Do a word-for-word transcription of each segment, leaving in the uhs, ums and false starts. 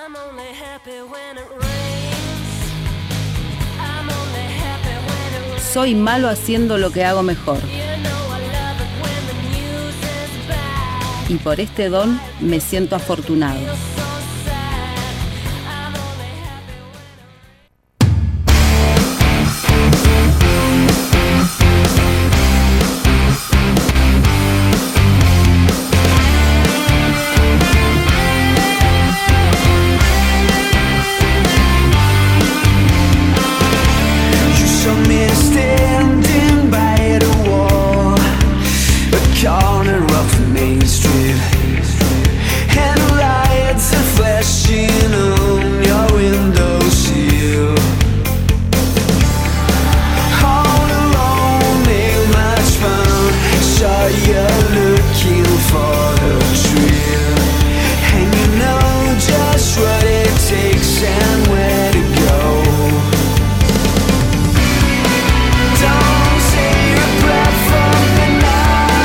Soy malo haciendo lo que hago mejor. Y por este don me siento afortunado. Corner of Main Street, and lights are flashing on your windowsill. All alone ain't much fun, so you're looking for the thrill, and you know just what it takes and where to go. Don't save your breath for the night.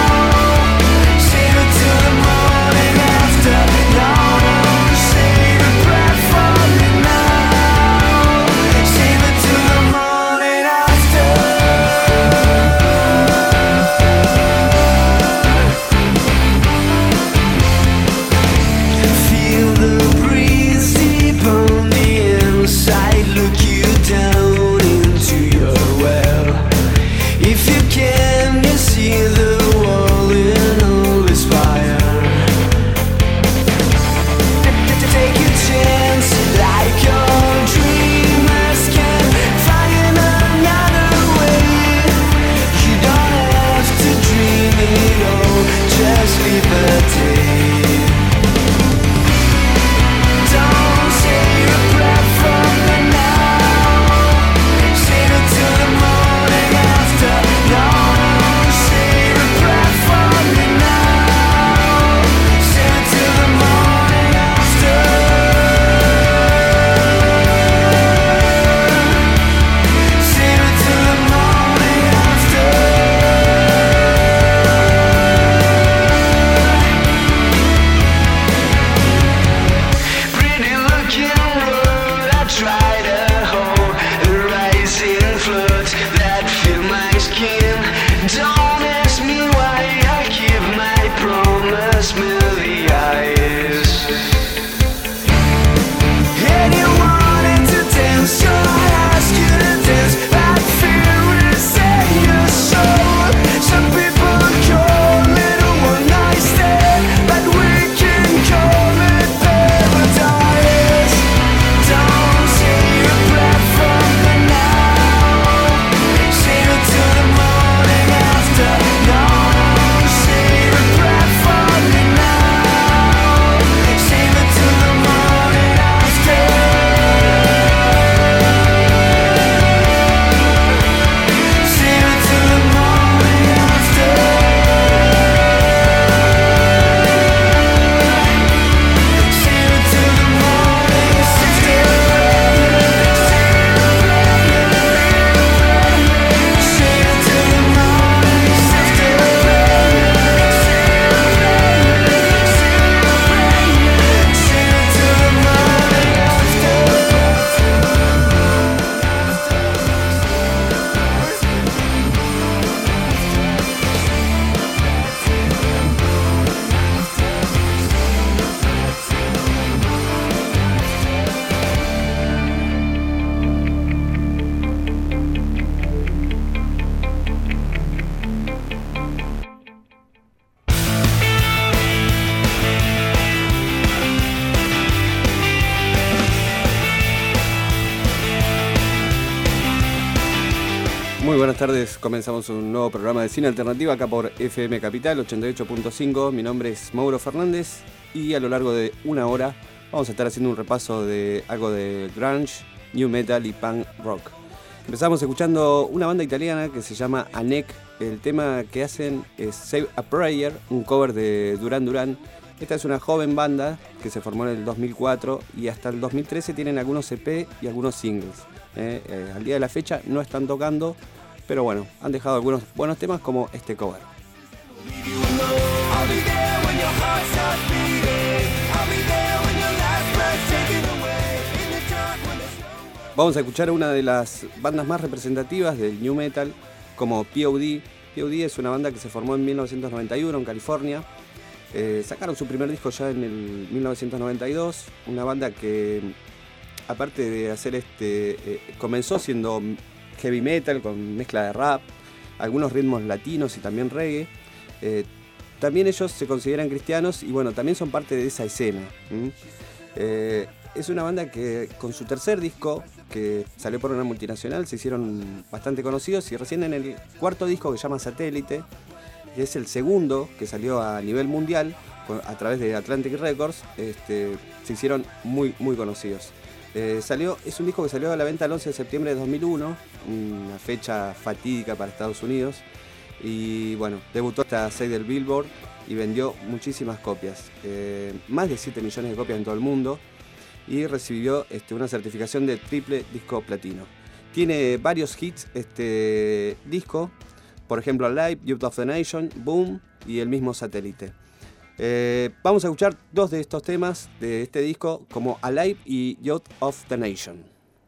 Muy buenas tardes, comenzamos un nuevo programa de cine alternativo acá por F M Capital ochenta y ocho punto cinco. Mi nombre es Mauro Fernández y a lo largo de una hora vamos a estar haciendo un repaso de algo de grunge, new metal y punk rock. Empezamos escuchando una banda italiana que se llama Anek. El tema que hacen es Save a Prayer, un cover de Duran Duran. Esta es una joven banda que se formó en el dos mil cuatro y hasta el dos mil trece tienen algunos E P y algunos singles. Eh, eh, al día de la fecha no están tocando, pero bueno, han dejado algunos buenos temas como este cover. I'll be there when your heart starts beating. I'll be there when your last breath's taken away. Vamos a escuchar una de las bandas más representativas del new metal, como P O D. P O D es una banda que se formó en mil novecientos noventa y uno en California. Eh, sacaron su primer disco ya en el mil novecientos noventa y dos. Una banda que, aparte de hacer este, eh, comenzó siendo heavy metal con mezcla de rap, algunos ritmos latinos y también reggae. Eh, también ellos se consideran cristianos y bueno, también son parte de esa escena. ¿Mm? Eh, es una banda que con su tercer disco, que salió por una multinacional, se hicieron bastante conocidos, y recién en el cuarto disco, que se llama Satélite, que es el segundo que salió a nivel mundial a través de Atlantic Records, este, se hicieron muy, muy conocidos. Eh, salió, es un disco que salió a la venta el once de septiembre de dos mil uno, una fecha fatídica para Estados Unidos, y bueno, debutó hasta seis del Billboard y vendió muchísimas copias, eh, más de siete millones de copias en todo el mundo, y recibió este, una certificación de triple disco platino. Tiene varios hits este disco, por ejemplo Alive, Youth of the Nation, Boom y el mismo Satélite. Eh, vamos a escuchar dos de estos temas de este disco, como Alive y Youth of the Nation.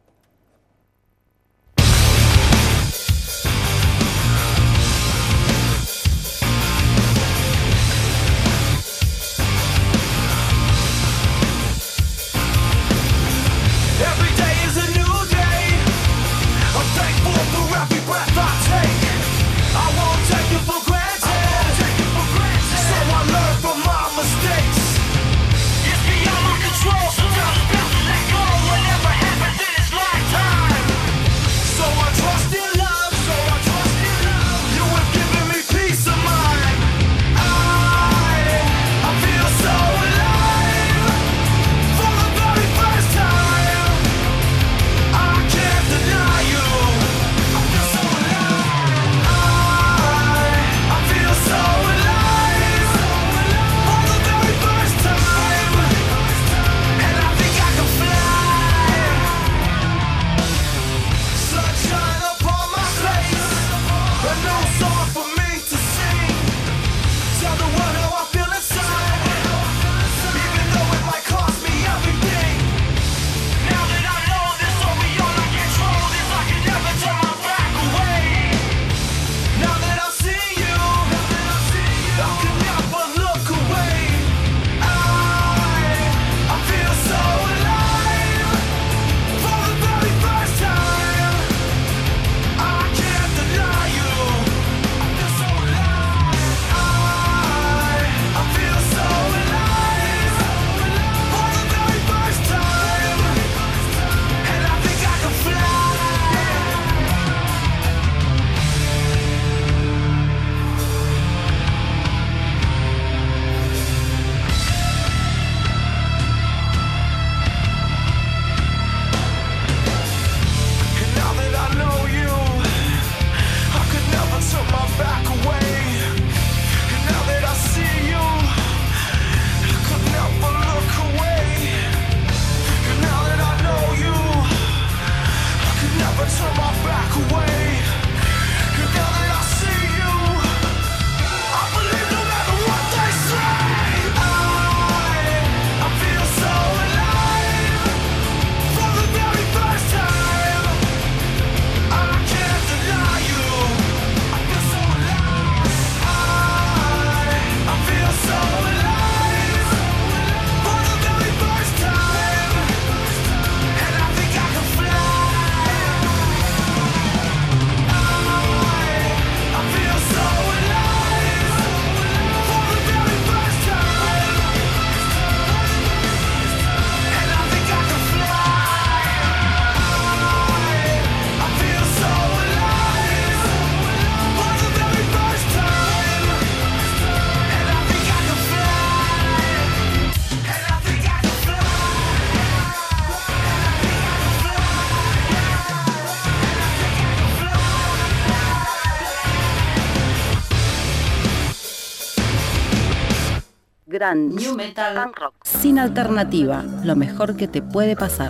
Gran new metal punk rock sin alternativa, lo mejor que te puede pasar.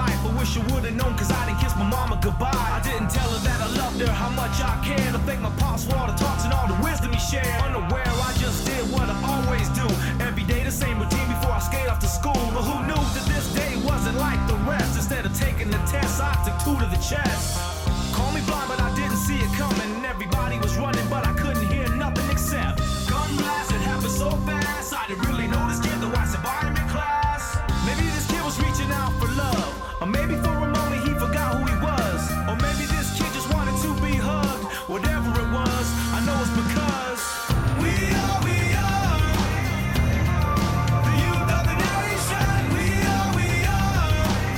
life. I wish I would've known cause I didn't kiss my mama goodbye. I didn't tell her that I loved her, how much I cared. I thank my pops for all the talks and all the wisdom he shared. Unaware, I just did what I always do. Every day the same routine before I skate off to school. But who knew that this day wasn't like the rest? Instead of taking the test, I took two to the chest. Call me blind, but I didn't see it coming. Everybody was running, but I couldn't hear nothing except gun blast. It happened so fast, I didn't really know this kid, though I survived in class. Maybe this kid was reaching out for love, or maybe for a moment he forgot who he was, or maybe this kid just wanted to be hugged. Whatever it was, I know it's because we are, we are the youth of the nation. We are, we are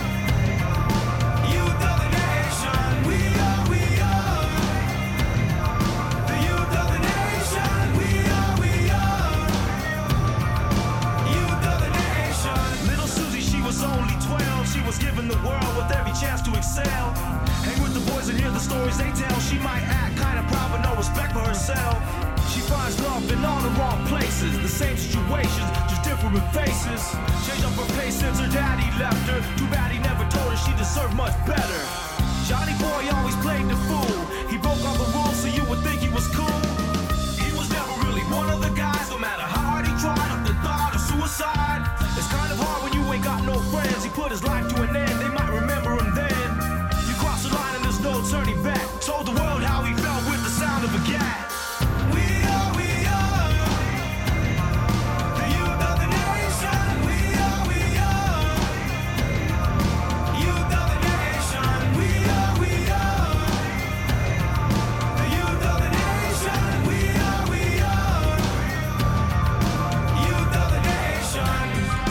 youth of the nation. We are, we are the youth of the nation. We are, we are youth of the nation. Little Susie, she was only twelve. She was given the world with every chance to excel. Hang with the boys and hear the stories they tell. She might act kinda proud but no respect for herself. She finds love in all the wrong places. The same situations, just different faces. Changed up her pace since her daddy left her. Too bad he never told her she deserved much better. Johnny boy always played the fool. He broke all the rules so you would think he was cool. He was never really one of the guys. No matter how hard he tried, up the thought of suicide. It's kind of hard when you ain't got no friends. He put his life to an end, they might remember him then. You cross the line and there's no turning back. Told the world how he felt with the sound of a gat. We are, we are the youth of the nation. We are, we are youth of the nation. We are, we are the youth of the nation. We are, we are youth of the nation.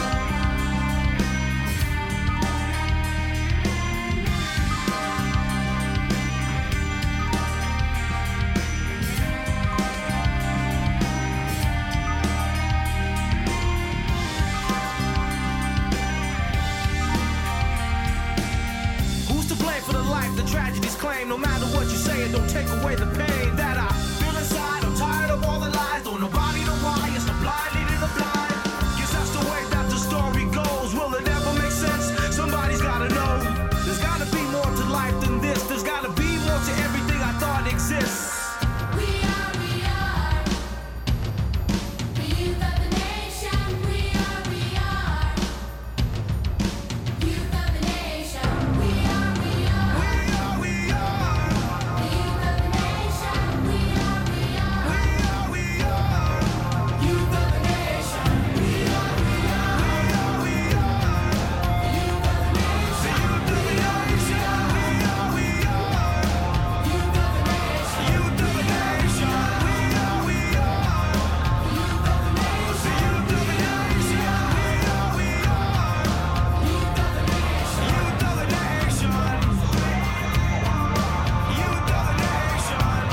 Who's to blame for the life the tragedies claim? No matter what you say, it don't take away the pain that I feel inside. I'm tired of all the lies, don't nobody know why. It's the blind leading the blind. Guess that's the way that the story goes. Will it ever make sense? Somebody's gotta know. There's gotta be more to life than this. There's gotta be more to everything I thought exists. We are, we are the youth of the nation. We are, we are youth of the nation. We are, we are We are, we are, the youth of the nation. We are, we are we are, we are, youth of the nation. We are, we are we are, we are. the youth of the nation. Youth of the nation. We are, we are Youth of the nation. youth of the nation. We are, we are Youth of the nation. youth of the nation. We are, we are Youth of the nation. youth of the nation. Youth of the nation.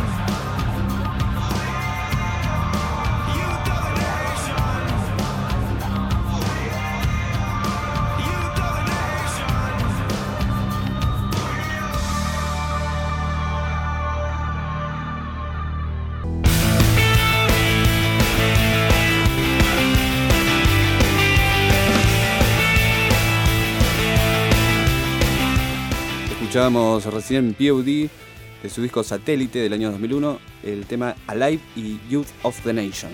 Youth of the nation. Youth of the nation. Escuchábamos recién P O D de su disco Satélite del año dos mil uno, el tema Alive y Youth of the Nation.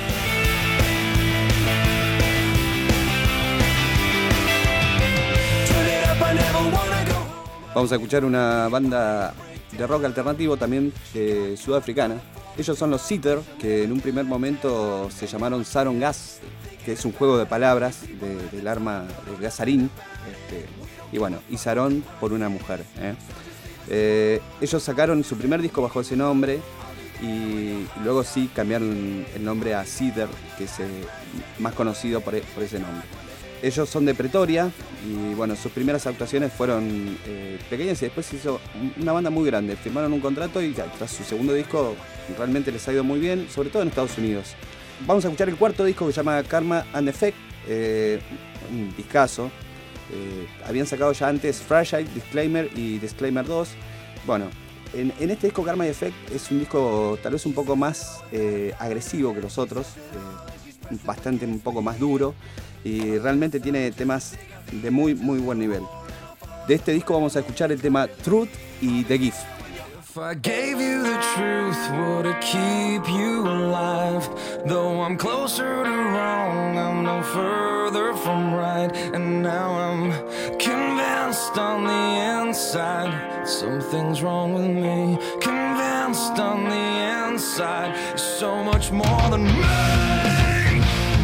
Vamos a escuchar una banda de rock alternativo también eh, sudafricana. Ellos son los Seether, que en un primer momento se llamaron Saron Gas, que es un juego de palabras de- del arma del gasarín. Este, y bueno, y Saron por una mujer. ¿eh? Eh, ellos sacaron su primer disco bajo ese nombre y luego sí cambiaron el nombre a Seether, que es eh, más conocido por, e- por ese nombre. Ellos son de Pretoria y bueno, sus primeras actuaciones fueron eh, pequeñas y después se hizo una banda muy grande. Firmaron un contrato y ya, tras su segundo disco realmente les ha ido muy bien, sobre todo en Estados Unidos. Vamos a escuchar el cuarto disco que se llama Karma and Effect, eh, un discazo. Eh, habían sacado ya antes Fragile, Disclaimer y Disclaimer dos. Bueno, en, en este disco Karma and Effect es un disco tal vez un poco más eh, agresivo que los otros, eh, bastante un poco más duro y realmente tiene temas de muy muy buen nivel. De este disco vamos a escuchar el tema Truth y The Gift. If I gave you the truth, would it keep you alive? Though I'm closer to wrong, I'm no further from right. And now I'm convinced on the inside something's wrong with me. Convinced on the inside you're so much more than me.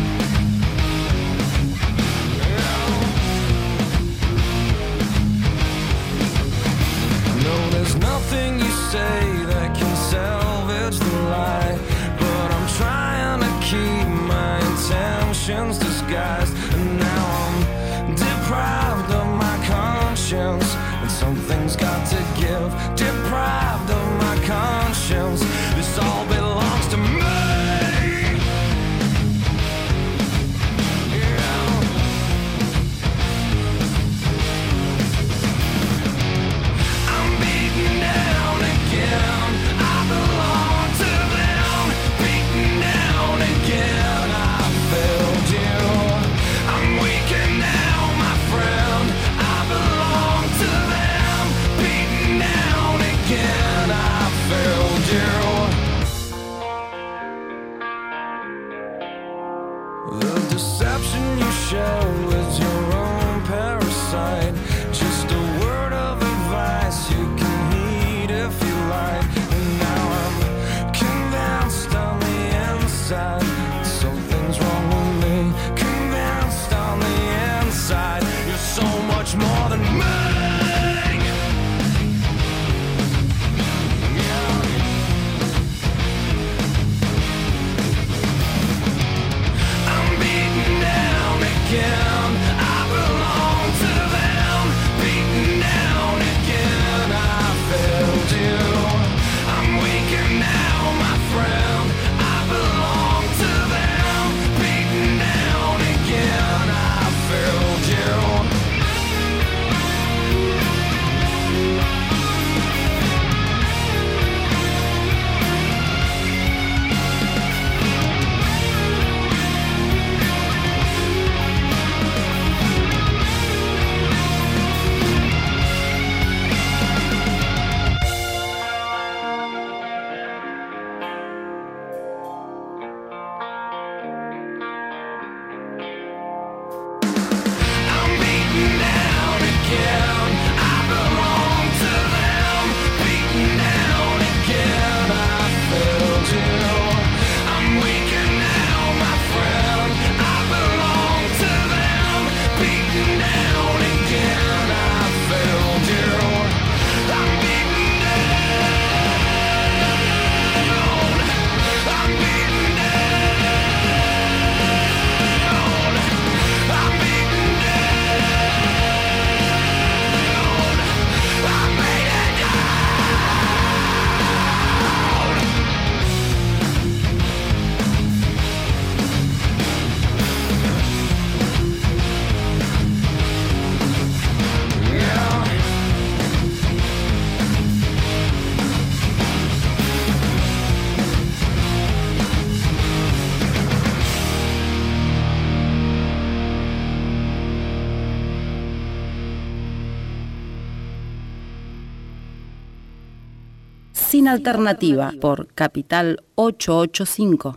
No, there's nothing you say that can salvage the lie, but I'm trying to keep my intentions disguised. And now I'm deprived of my conscience, and something's got to give. Deprived of my conscience, this all belongs to me. Sin Alternativa por Capital ochocientos ochenta y cinco.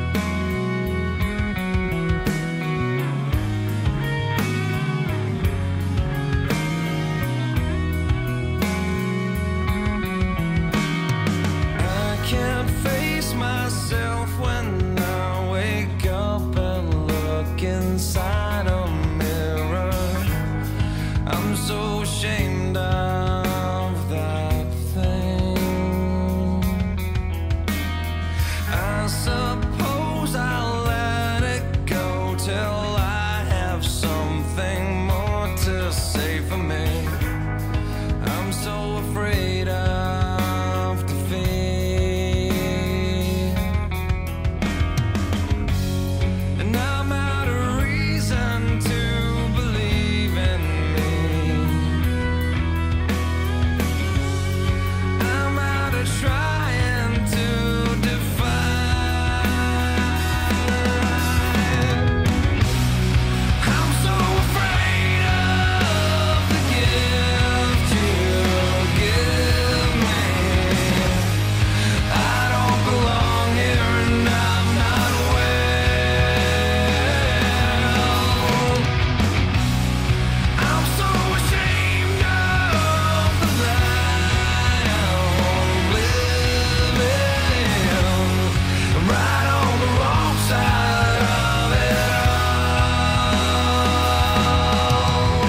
I can't face myself when I wake up and look inside a mirror. I'm so ashamed of that thing. I suppose I'll let it go till I have something more to say for me. I'm so afraid of defeat, and I'm out of reason to believe in me. I'm out of trying to define. I'm so afraid of the gift you give me. I don't belong here and I'm not well. I'm so ashamed of the life I'm living. I'm right on the wrong side of it all.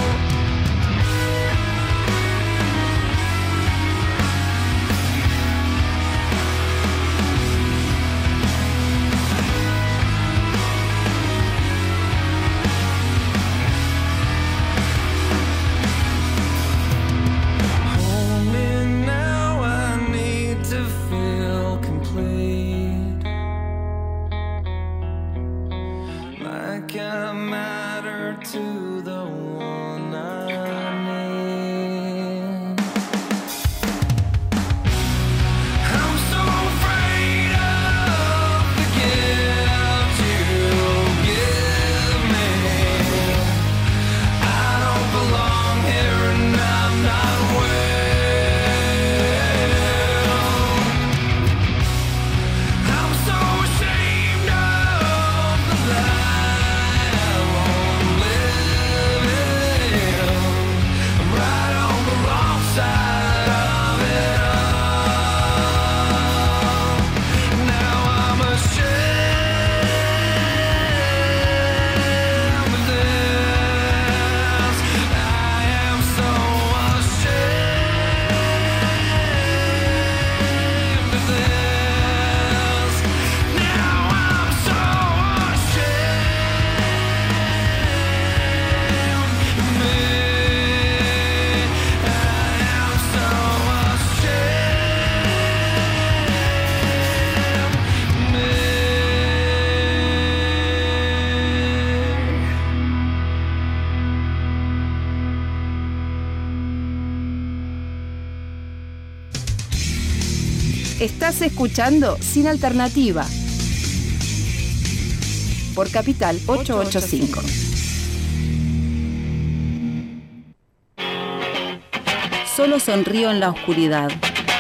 Hold me now, I need to feel complete. Like I matter to the one I need. I'm so afraid of the gift you give me. I don't belong here and I'm not well. I'm so ashamed of the life I'm living. I'm right on the wrong side of it all. Now I'm ashamed of this. I am so ashamed of this. Now I'm so ashamed of me. I am so ashamed of me. Estás escuchando Sin Alternativa por Capital ochocientos ochenta y cinco. Solo sonrío en la oscuridad.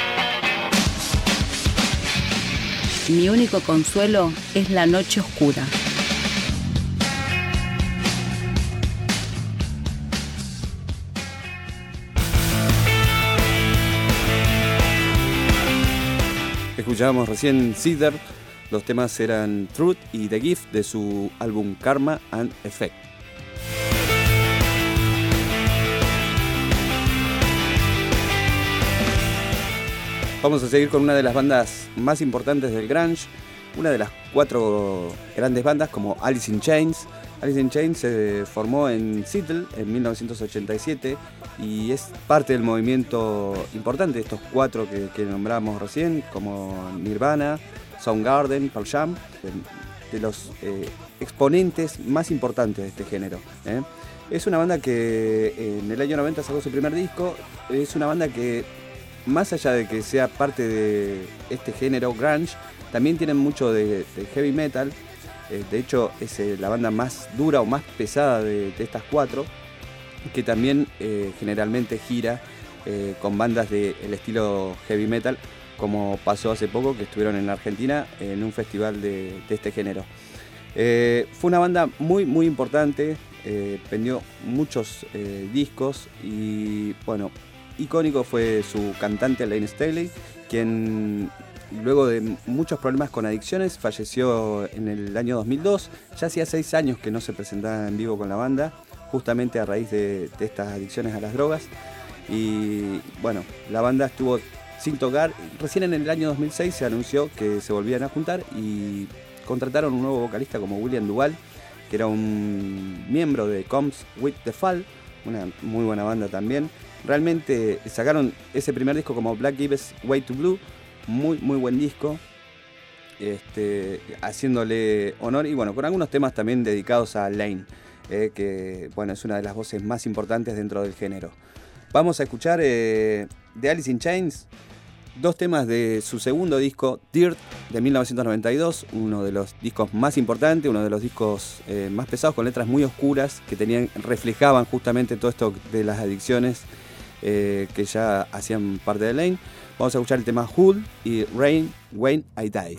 Mi único consuelo es la noche oscura. Escuchábamos recién Cedar, los temas eran Truth y The Gift de su álbum Karma and Effect. Vamos a seguir con una de las bandas más importantes del grunge, una de las cuatro grandes bandas como Alice in Chains. Alice in Chains se formó en Seattle en mil novecientos ochenta y siete y es parte del movimiento importante de estos cuatro que, que nombramos recién, como Nirvana, Soundgarden, Pearl Jam, de, de los eh, exponentes más importantes de este género, ¿eh? Es una banda que en el año noventa sacó su primer disco. Es una banda que, más allá de que sea parte de este género grunge, también tienen mucho de, de heavy metal. Eh, de hecho, es eh, la banda más dura o más pesada de, de estas cuatro, que también eh, generalmente gira eh, con bandas del estilo heavy metal, como pasó hace poco que estuvieron en Argentina en un festival de, de este género. Eh, fue una banda muy muy importante, eh, vendió muchos eh, discos y bueno, icónico fue su cantante Layne Staley, quien luego de muchos problemas con adicciones falleció en el año dos mil dos. Ya hacía seis años que no se presentaba en vivo con la banda, justamente a raíz de, de estas adicciones a las drogas. Y bueno, la banda estuvo sin tocar. Recién en el año dos mil seis se anunció que se volvían a juntar y contrataron un nuevo vocalista como William Duval, que era un miembro de Comes With The Fall, una muy buena banda también. Realmente sacaron ese primer disco como Black Gives Way to Blue, muy muy buen disco, este, haciéndole honor y bueno, con algunos temas también dedicados a Layne, eh, que bueno, es una de las voces más importantes dentro del género. Vamos a escuchar eh, de Alice in Chains dos temas de su segundo disco, Dirt, de mil novecientos noventa y dos, uno de los discos más importantes, uno de los discos eh, más pesados, con letras muy oscuras que tenían, reflejaban justamente todo esto de las adicciones eh, que ya hacían parte de Layne. Vamos a escuchar el tema Hood y Rain When I Die.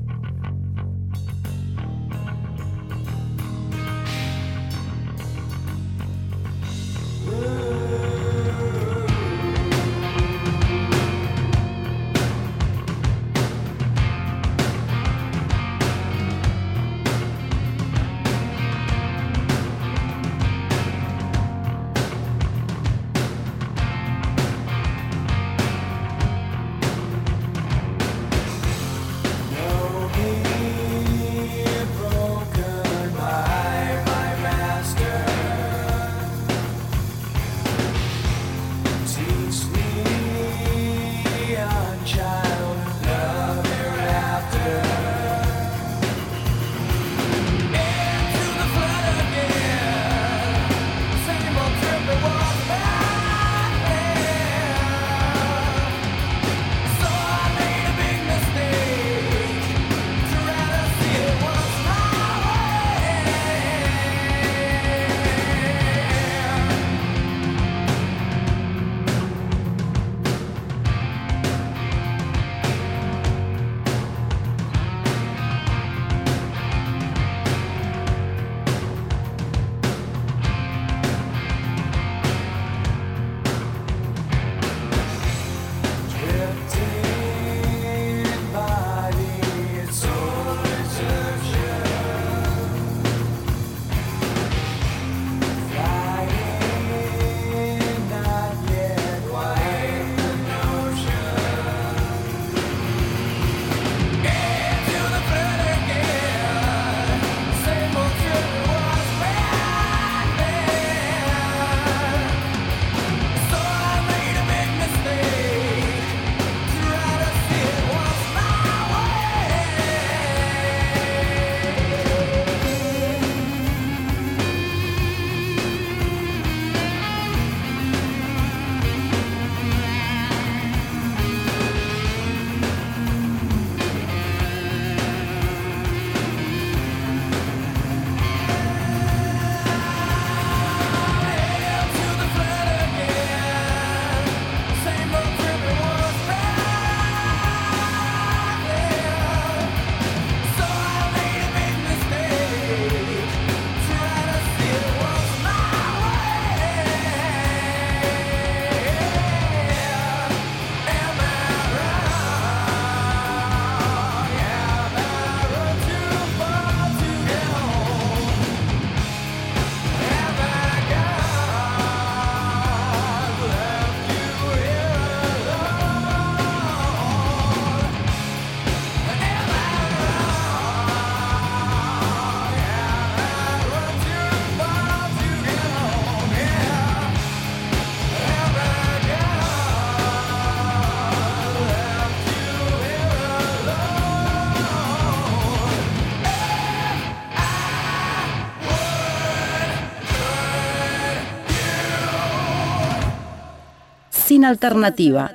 Sin alternativa.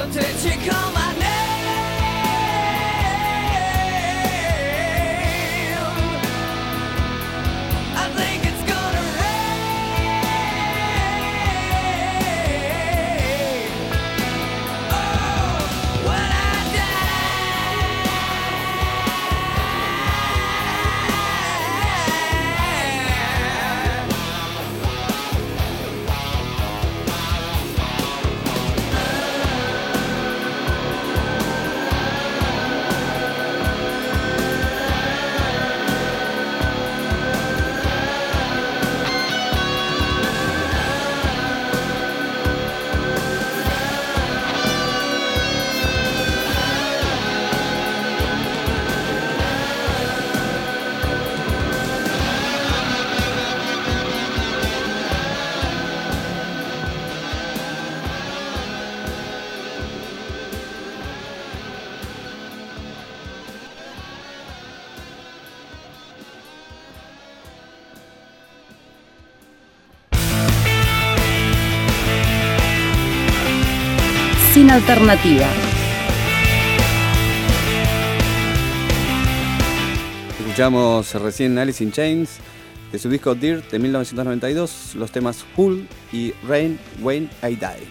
did she call my name? I think it's gonna rain. Oh, when I Sin alternativa. Escuchamos recién Alice in Chains de su disco Dirt de mil novecientos noventa y dos, los temas Hull y Rain When I Die.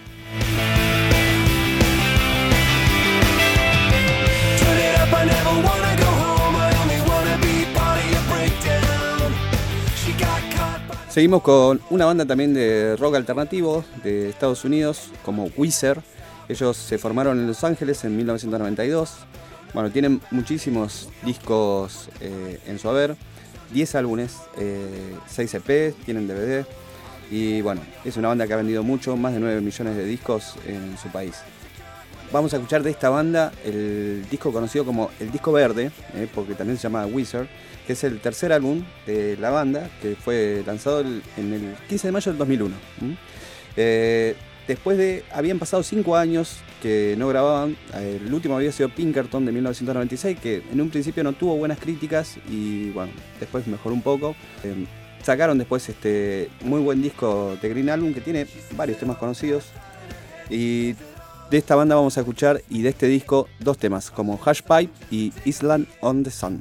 Seguimos con una banda también de rock alternativo de Estados Unidos, como Weezer. Ellos se formaron en Los Ángeles en mil novecientos noventa y dos. Bueno, tienen muchísimos discos eh, en su haber, diez álbumes, eh, seis E P, tienen D V D. Y bueno, es una banda que ha vendido mucho, más de nueve millones de discos en su país. Vamos a escuchar de esta banda el disco conocido como el disco verde, eh, porque también se llama Weezer, que es el tercer álbum de la banda, que fue lanzado el, en el quince de mayo del dos mil uno. ¿Mm? Eh, después de, habían pasado cinco años que no grababan, eh, el último había sido Pinkerton de mil novecientos noventa y seis, que en un principio no tuvo buenas críticas y bueno, después mejoró un poco. Eh, sacaron después este muy buen disco de Green Album, que tiene varios temas conocidos. Y de esta banda vamos a escuchar, y de este disco, dos temas, como Hush Pipe y Island on the Sun.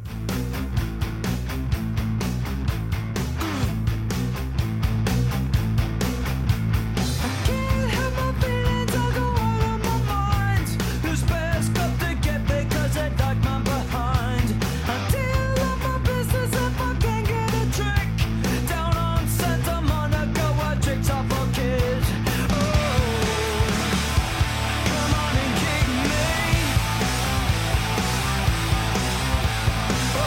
Oh,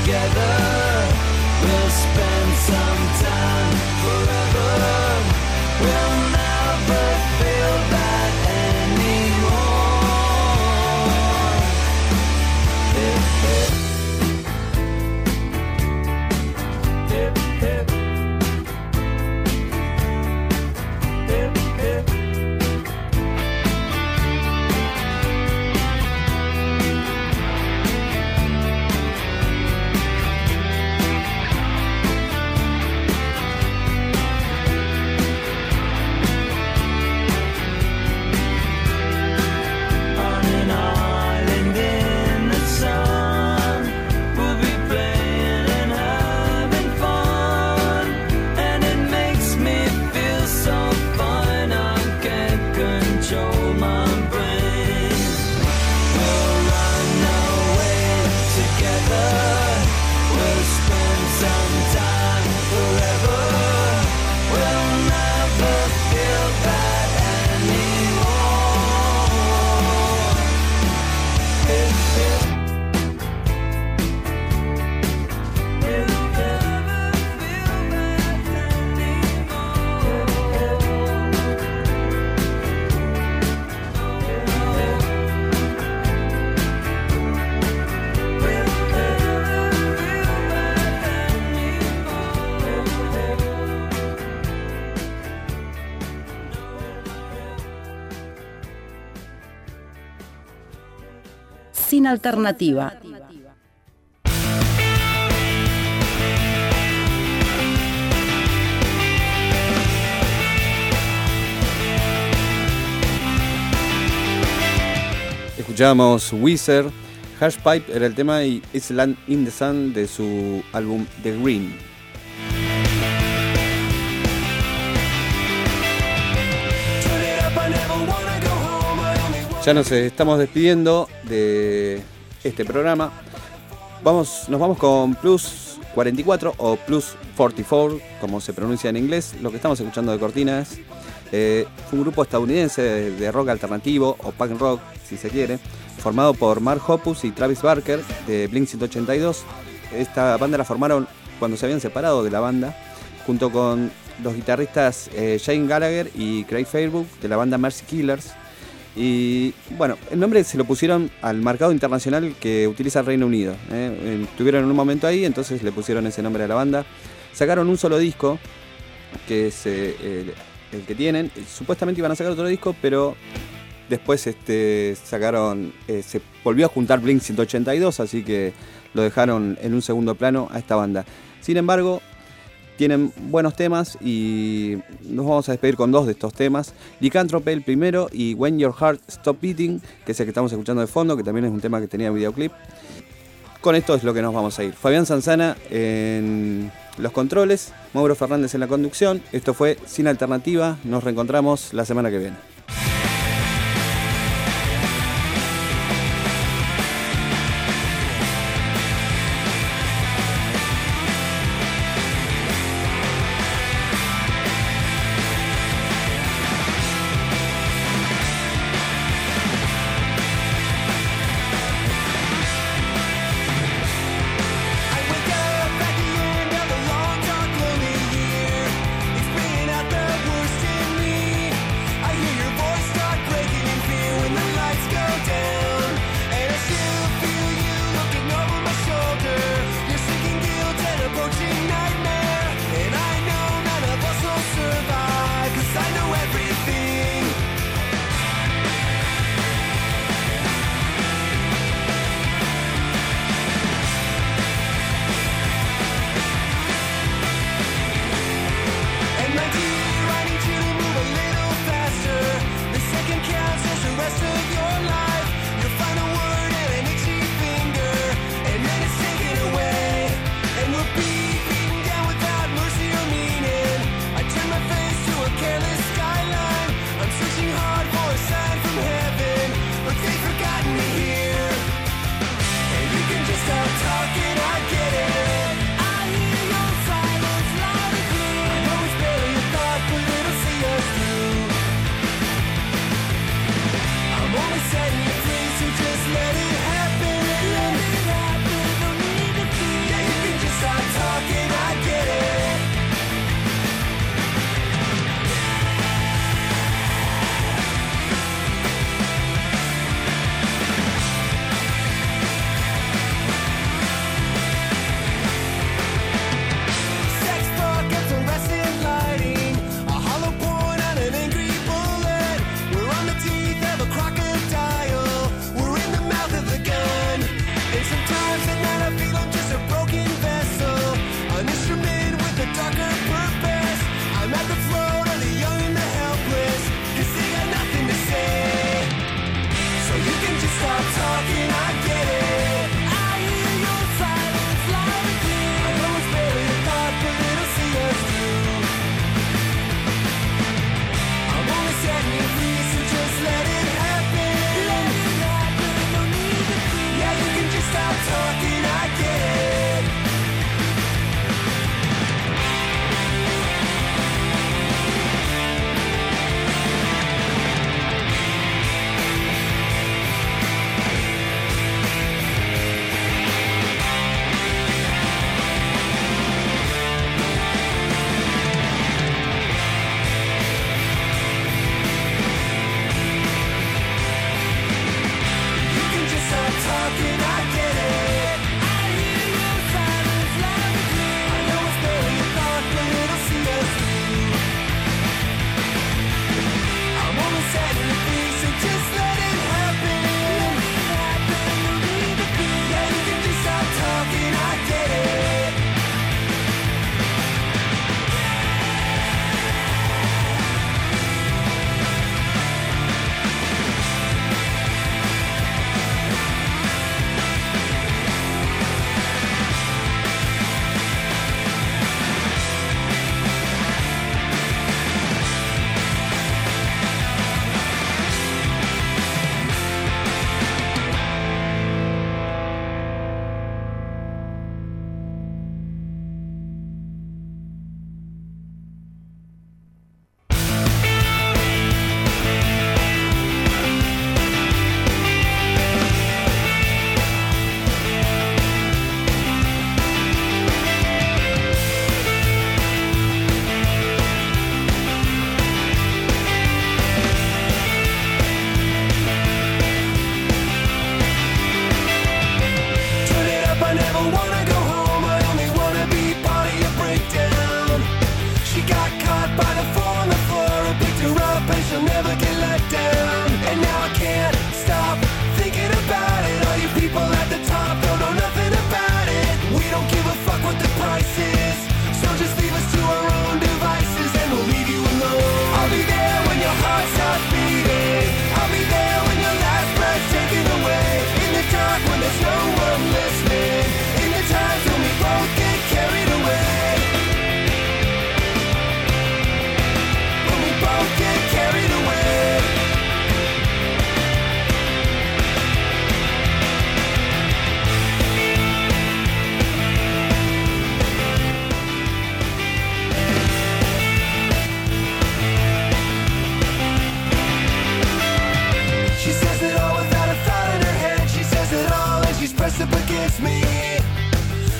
together. We'll spend some time forever. We'll never feel that anymore. Hip, hip. Hip, hip. Hip, hip. On an island in the sun, we'll be playing and having fun, and it makes me feel so fine I can't control my brain. We'll run away together. We'll spend some time forever. We'll never feel bad anymore. Hip, hip. Hip, hip. Feel bad anymore. Hip, Sin alternativa. Escuchábamos Weezer, Hashpipe era el tema y It's Land in the Sun de su álbum The Green. Ya nos estamos despidiendo de este programa. Vamos, nos vamos con Plus cuarenta y cuatro o Plus cuarenta y cuatro, como se pronuncia en inglés. Lo que estamos escuchando de cortina es eh, un grupo estadounidense de, de rock alternativo o punk rock, si se quiere, formado por Mark Hoppus y Travis Barker de Blink ciento ochenta y dos. Esta banda la formaron cuando se habían separado de la banda, junto con los guitarristas eh, Shane Gallagher y Craig Fairbanks de la banda Mercy Killers. Y bueno, el nombre se lo pusieron al mercado internacional que utiliza el Reino Unido. ¿eh? Estuvieron en un momento ahí, entonces le pusieron ese nombre a la banda. Sacaron un solo disco, que es eh, el, el que tienen. Supuestamente iban a sacar otro disco, pero después este, sacaron, eh, se volvió a juntar Blink ciento ochenta y dos, así que lo dejaron en un segundo plano a esta banda. Sin embargo, tienen buenos temas y nos vamos a despedir con dos de estos temas. Lycanthrope, el primero, y When Your Heart Stop Beating, que es el que estamos escuchando de fondo, que también es un tema que tenía videoclip. Con esto es lo que nos vamos a ir. Fabián Zanzana en los controles, Mauro Fernández en la conducción. Esto fue Sin Alternativa. Nos reencontramos la semana que viene. I wake up at the end of a long, dark, lonely year. It's bringing out the worst in me. I hear your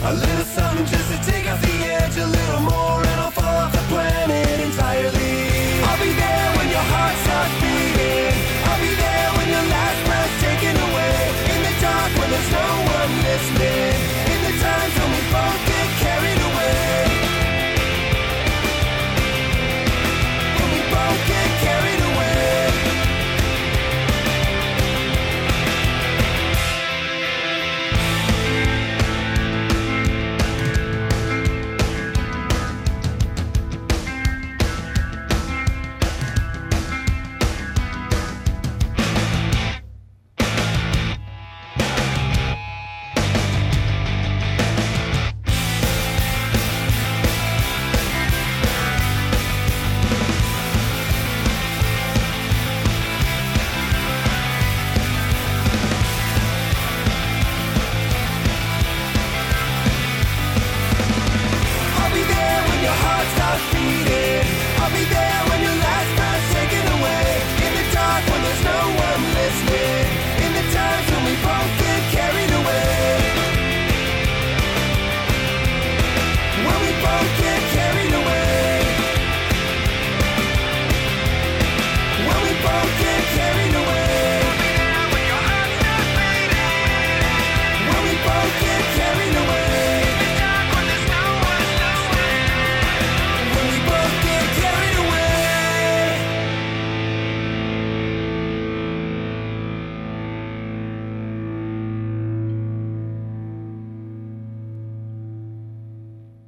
A little something just to take